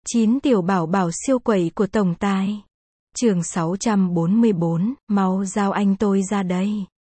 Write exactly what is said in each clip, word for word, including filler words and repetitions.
chín Tiểu bảo bảo siêu quẩy của tổng tài. Chương sáu trăm bốn mươi bốn, mau giao anh tôi ra đây.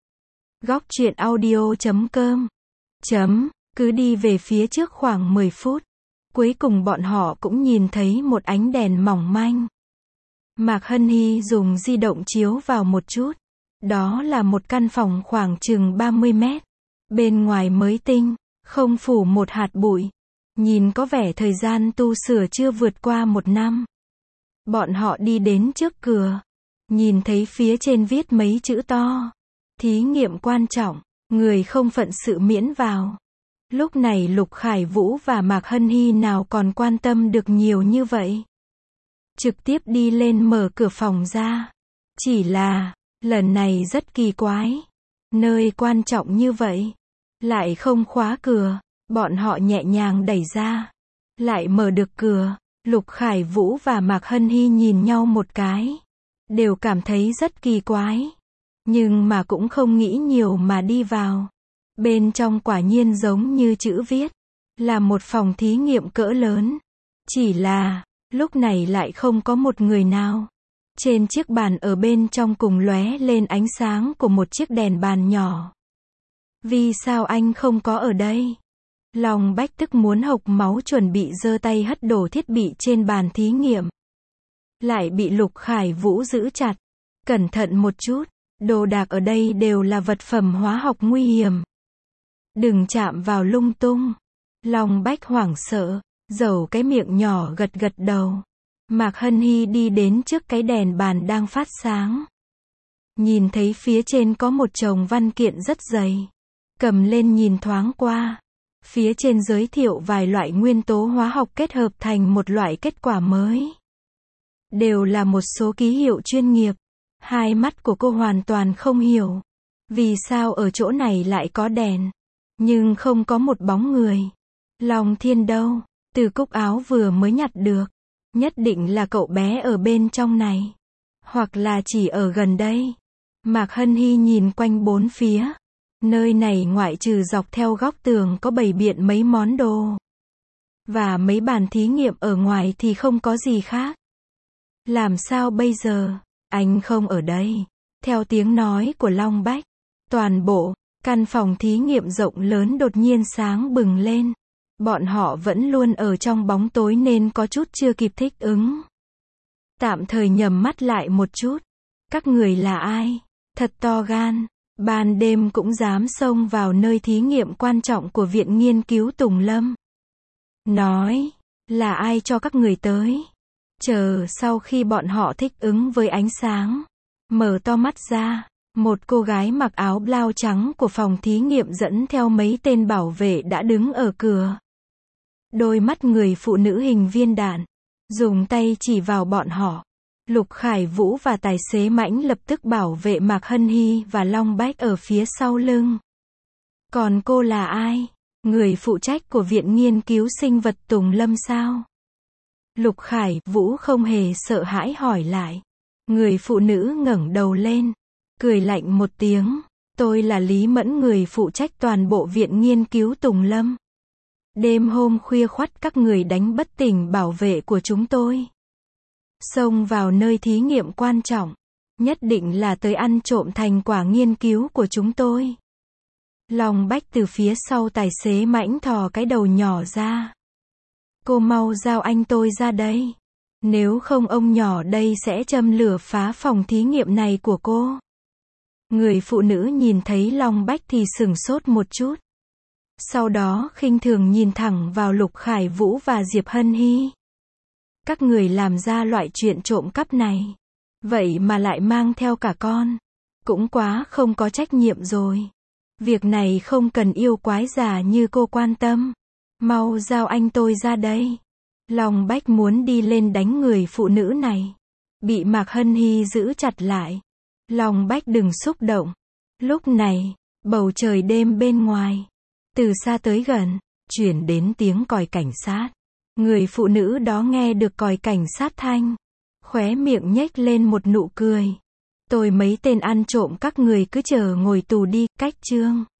Góc truyện audio chấm com. Chấm, cứ đi về phía trước khoảng mười phút. Cuối cùng bọn họ cũng nhìn thấy một ánh đèn mỏng manh. Mạc Hân Hy dùng di động chiếu vào một chút. Đó là một căn phòng khoảng chừng ba mươi mét. Bên ngoài mới tinh, không phủ một hạt bụi. Nhìn có vẻ thời gian tu sửa chưa vượt qua một năm. Bọn họ đi đến trước cửa. Nhìn thấy phía trên viết mấy chữ to. Thí nghiệm quan trọng, người không phận sự miễn vào. Lúc này Lục Khải Vũ và Mạc Hân Hy nào còn quan tâm được nhiều như vậy. Trực tiếp đi lên mở cửa phòng ra. Chỉ là, lần này rất kỳ quái. Nơi quan trọng như vậy, lại không khóa cửa. Bọn họ nhẹ nhàng đẩy ra. Lại mở được cửa. Lục Khải Vũ và Mạc Hân Hy nhìn nhau một cái. Đều cảm thấy rất kỳ quái. Nhưng mà cũng không nghĩ nhiều mà đi vào. Bên trong quả nhiên giống như chữ viết. Là một phòng thí nghiệm cỡ lớn. Chỉ là, lúc này lại không có một người nào. Trên chiếc bàn ở bên trong cùng lóe lên ánh sáng của một chiếc đèn bàn nhỏ. Vì sao anh không có ở đây? Long Bách tức muốn hộc máu chuẩn bị giơ tay hất đổ thiết bị trên bàn thí nghiệm. Lại bị Lục Khải Vũ giữ chặt. Cẩn thận một chút, đồ đạc ở đây đều là vật phẩm hóa học nguy hiểm. Đừng chạm vào lung tung. Long Bách hoảng sợ, dầu cái miệng nhỏ gật gật đầu. Mạc Hân Hy đi đến trước cái đèn bàn đang phát sáng. Nhìn thấy phía trên có một chồng văn kiện rất dày. Cầm lên nhìn thoáng qua. Phía trên giới thiệu vài loại nguyên tố hóa học kết hợp thành một loại kết quả mới. Đều là một số ký hiệu chuyên nghiệp. Hai mắt của cô hoàn toàn không hiểu. Vì sao ở chỗ này lại có đèn, nhưng không có một bóng người. Long Thiên đâu? Từ cúc áo vừa mới nhặt được. Nhất định là cậu bé ở bên trong này. Hoặc là chỉ ở gần đây. Mạc Hân Hy nhìn quanh bốn phía. Nơi này ngoại trừ dọc theo góc tường có bày biện mấy món đồ. Và mấy bàn thí nghiệm ở ngoài thì không có gì khác. Làm sao bây giờ? Anh không ở đây. Theo tiếng nói của Long Bách. Toàn bộ, căn phòng thí nghiệm rộng lớn đột nhiên sáng bừng lên. Bọn họ vẫn luôn ở trong bóng tối nên có chút chưa kịp thích ứng. Tạm thời nhầm mắt lại một chút. Các người là ai? Thật to gan. Ban đêm cũng dám xông vào nơi thí nghiệm quan trọng của Viện Nghiên cứu Tùng Lâm. Nói, là ai cho các người tới? Chờ sau khi bọn họ thích ứng với ánh sáng, mở to mắt ra, một cô gái mặc áo blau trắng của phòng thí nghiệm dẫn theo mấy tên bảo vệ đã đứng ở cửa. Đôi mắt người phụ nữ hình viên đạn, dùng tay chỉ vào bọn họ. Lục Khải Vũ và tài xế Mãnh lập tức bảo vệ Mạc Hân Hy và Long Bách ở phía sau lưng. Còn cô là ai? Người phụ trách của Viện Nghiên cứu Sinh vật Tùng Lâm sao? Lục Khải Vũ không hề sợ hãi hỏi lại. Người phụ nữ ngẩng đầu lên, cười lạnh một tiếng. Tôi là Lý Mẫn, người phụ trách toàn bộ Viện Nghiên cứu Tùng Lâm. Đêm hôm khuya khoắt các người đánh bất tỉnh bảo vệ của chúng tôi. Xông vào nơi thí nghiệm quan trọng. Nhất định là tới ăn trộm thành quả nghiên cứu của chúng tôi. Long Bách từ phía sau tài xế Mãnh thò cái đầu nhỏ ra. Cô mau giao anh tôi ra đây. Nếu không ông nhỏ đây sẽ châm lửa phá phòng thí nghiệm này của cô. Người phụ nữ nhìn thấy Long Bách thì sửng sốt một chút. Sau đó khinh thường nhìn thẳng vào Lục Khải Vũ và Diệp Hân Hy. Các người làm ra loại chuyện trộm cắp này. Vậy mà lại mang theo cả con. Cũng quá không có trách nhiệm rồi. Việc này không cần yêu quái già như cô quan tâm. Mau giao anh tôi ra đây. Long Bách muốn đi lên đánh người phụ nữ này. Bị Mạc Hân Hy giữ chặt lại. Long Bách đừng xúc động. Lúc này, bầu trời đêm bên ngoài. Từ xa tới gần, chuyển đến tiếng còi cảnh sát. Người phụ nữ đó nghe được còi cảnh sát thanh. Khóe miệng nhếch lên một nụ cười. Tôi mấy tên ăn trộm các người cứ chờ ngồi tù đi, cách chương.